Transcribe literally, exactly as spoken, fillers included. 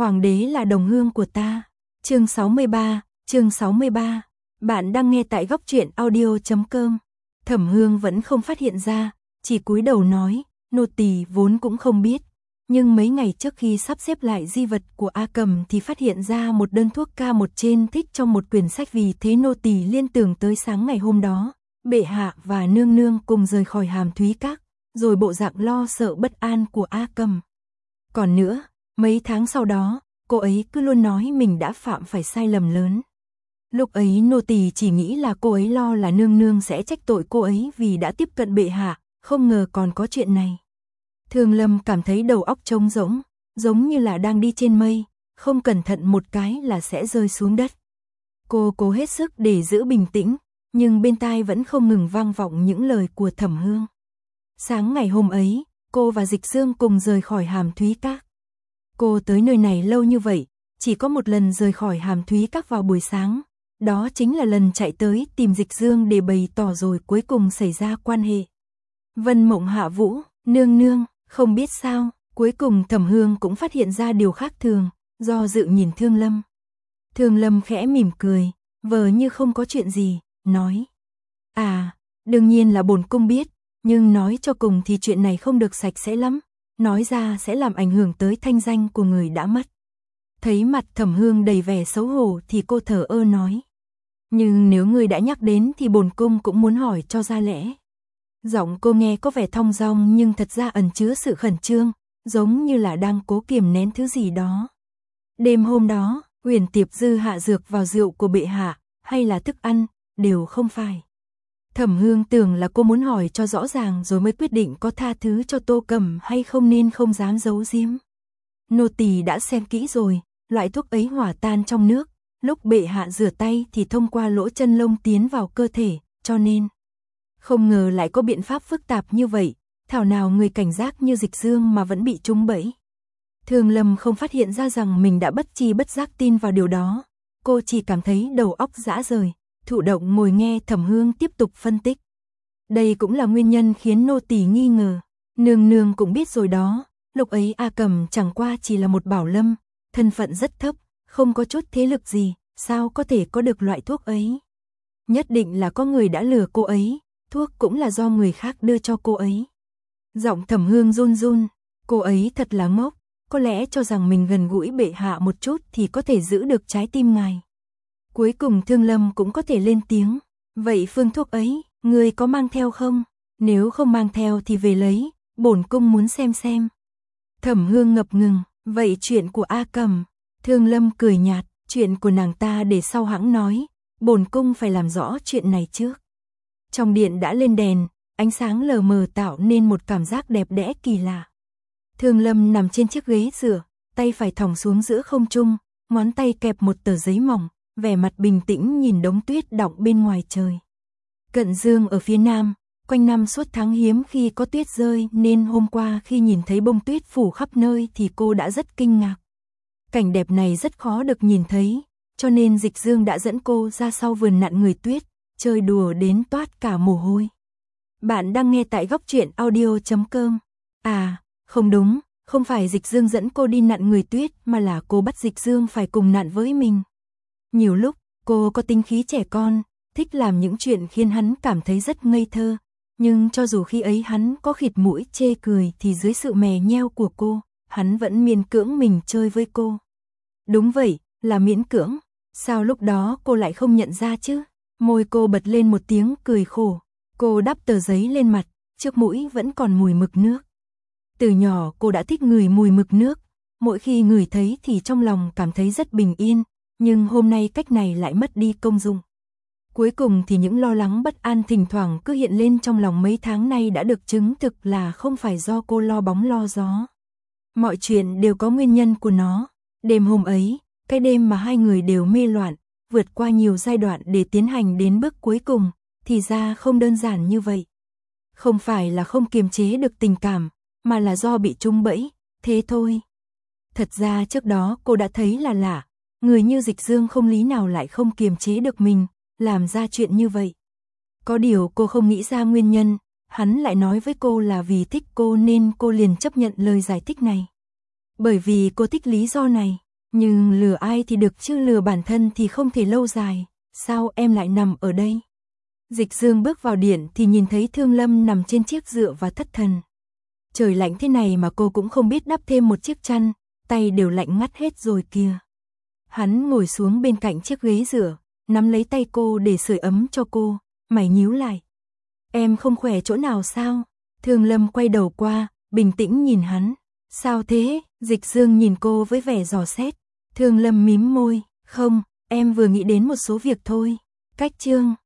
Hoàng đế là đồng hương của ta. Chương sáu mươi ba, chương sáu mươi ba. Bạn đang nghe tại góc truyện audio chấm com. Thẩm Hương vẫn không phát hiện ra, chỉ cúi đầu nói, nô tỳ vốn cũng không biết. Nhưng mấy ngày trước khi sắp xếp lại di vật của A Cầm thì phát hiện ra một đơn thuốc ca một trên thích trong một quyển sách, vì thế nô tỳ liên tưởng tới sáng ngày hôm đó, bệ hạ và nương nương cùng rời khỏi Hàm Thúy Các, rồi bộ dạng lo sợ bất an của A Cầm. Còn nữa, mấy tháng sau đó, cô ấy cứ luôn nói mình đã phạm phải sai lầm lớn. Lúc ấy nô tỳ chỉ nghĩ là cô ấy lo là nương nương sẽ trách tội cô ấy vì đã tiếp cận bệ hạ, không ngờ còn có chuyện này. Thường Lâm cảm thấy đầu óc trống rỗng, giống như là đang đi trên mây, không cẩn thận một cái là sẽ rơi xuống đất. Cô cố hết sức để giữ bình tĩnh, nhưng bên tai vẫn không ngừng vang vọng những lời của Thẩm Hương. Sáng ngày hôm ấy, cô và Dịch Dương cùng rời khỏi Hàm Thúy Các. Cô tới nơi này lâu như vậy, chỉ có một lần rời khỏi Hàm Thúy Các vào buổi sáng, đó chính là lần chạy tới tìm Dịch Dương để bày tỏ rồi cuối cùng xảy ra quan hệ. Vân Mộng Hạ Vũ, nương nương, không biết sao, cuối cùng Thẩm Hương cũng phát hiện ra điều khác thường, do dự nhìn Thương Lâm. Thương Lâm khẽ mỉm cười, vờ như không có chuyện gì, nói. À, đương nhiên là bổn cung biết, nhưng nói cho cùng thì chuyện này không được sạch sẽ lắm, nói ra sẽ làm ảnh hưởng tới thanh danh của người đã mất. Thấy mặt Thẩm Hương đầy vẻ xấu hổ thì cô thở ơ nói. Nhưng nếu người đã nhắc đến thì bổn cung cũng muốn hỏi cho ra lẽ. Giọng cô nghe có vẻ thong dong nhưng thật ra ẩn chứa sự khẩn trương, giống như là đang cố kiềm nén thứ gì đó. Đêm hôm đó, Huyền Tiệp Dư hạ dược vào rượu của bệ hạ, hay là thức ăn, đều không phải. Thẩm Hương tưởng là cô muốn hỏi cho rõ ràng rồi mới quyết định có tha thứ cho Tô Cầm hay không, nên không dám giấu giếm. Nô tỳ đã xem kỹ rồi, loại thuốc ấy hòa tan trong nước, lúc bệ hạ rửa tay thì thông qua lỗ chân lông tiến vào cơ thể, cho nên không ngờ lại có biện pháp phức tạp như vậy, thảo nào người cảnh giác như Dịch Dương mà vẫn bị trúng bẫy. Thường Lâm không phát hiện ra rằng mình đã bất tri bất giác tin vào điều đó, cô chỉ cảm thấy đầu óc rã rời, thụ động ngồi nghe Thẩm Hương tiếp tục phân tích. Đây cũng là nguyên nhân khiến nô tỳ nghi ngờ, nương nương cũng biết rồi đó, lúc ấy A Cầm chẳng qua chỉ là một bảo lâm, thân phận rất thấp, không có chút thế lực gì, sao có thể có được loại thuốc ấy. Nhất định là có người đã lừa cô ấy, thuốc cũng là do người khác đưa cho cô ấy. Giọng Thẩm Hương run run, cô ấy thật là ngốc, có lẽ cho rằng mình gần gũi bệ hạ một chút thì có thể giữ được trái tim ngài. Cuối cùng Thương Lâm cũng có thể lên tiếng, vậy phương thuốc ấy, người có mang theo không? Nếu không mang theo thì về lấy, bổn cung muốn xem xem. Thẩm Hương ngập ngừng, vậy chuyện của A Cầm? Thương Lâm cười nhạt, chuyện của nàng ta để sau hãng nói, bổn cung phải làm rõ chuyện này trước. Trong điện đã lên đèn, ánh sáng lờ mờ tạo nên một cảm giác đẹp đẽ kỳ lạ. Thương Lâm nằm trên chiếc ghế dựa, tay phải thòng xuống giữa không trung, ngón tay kẹp một tờ giấy mỏng, vẻ mặt bình tĩnh nhìn đống tuyết đọng bên ngoài trời. Cận dương ở phía nam, quanh năm suốt tháng hiếm khi có tuyết rơi, nên hôm qua khi nhìn thấy bông tuyết phủ khắp nơi thì cô đã rất kinh ngạc. Cảnh đẹp này rất khó được nhìn thấy, cho nên Dịch Dương đã dẫn cô ra sau vườn nặn người tuyết, chơi đùa đến toát cả mồ hôi. Bạn đang nghe tại góc truyện audio chấm com. À, không đúng, không phải Dịch Dương dẫn cô đi nặn người tuyết mà là cô bắt Dịch Dương phải cùng nặn với mình. Nhiều lúc, cô có tính khí trẻ con, thích làm những chuyện khiến hắn cảm thấy rất ngây thơ, nhưng cho dù khi ấy hắn có khịt mũi chê cười thì dưới sự mè nheo của cô, hắn vẫn miễn cưỡng mình chơi với cô. Đúng vậy, là miễn cưỡng, sao lúc đó cô lại không nhận ra chứ? Môi cô bật lên một tiếng cười khổ, cô đắp tờ giấy lên mặt, trước mũi vẫn còn mùi mực nước. Từ nhỏ cô đã thích ngửi mùi mực nước, mỗi khi ngửi thấy thì trong lòng cảm thấy rất bình yên, nhưng hôm nay cách này lại mất đi công dụng. Cuối cùng thì những lo lắng bất an thỉnh thoảng cứ hiện lên trong lòng mấy tháng nay đã được chứng thực là không phải do cô lo bóng lo gió. Mọi chuyện đều có nguyên nhân của nó. Đêm hôm ấy, cái đêm mà hai người đều mê loạn, vượt qua nhiều giai đoạn để tiến hành đến bước cuối cùng, thì ra không đơn giản như vậy. Không phải là không kiềm chế được tình cảm, mà là do bị trúng bẫy, thế thôi. Thật ra trước đó cô đã thấy là lạ, người như Dịch Dương không lý nào lại không kiềm chế được mình, làm ra chuyện như vậy. Có điều cô không nghĩ ra nguyên nhân, hắn lại nói với cô là vì thích cô nên cô liền chấp nhận lời giải thích này. Bởi vì cô thích lý do này, Nhưng lừa ai thì được chứ lừa bản thân thì không thể lâu dài, sao em lại nằm ở đây? Dịch Dương bước vào điện thì nhìn thấy Thương Lâm nằm trên chiếc dựa và thất thần. Trời lạnh thế này mà cô cũng không biết đắp thêm một chiếc chăn, tay đều lạnh ngắt hết rồi kìa. Hắn ngồi xuống bên cạnh chiếc ghế dựa, nắm lấy tay cô để sưởi ấm cho cô, mày nhíu lại. Em không khỏe chỗ nào sao? Thương Lâm quay đầu qua, bình tĩnh nhìn hắn. Sao thế? Dịch Dương nhìn cô với vẻ dò xét. Thương Lâm mím môi, không, em vừa nghĩ đến một số việc thôi. Cách Trương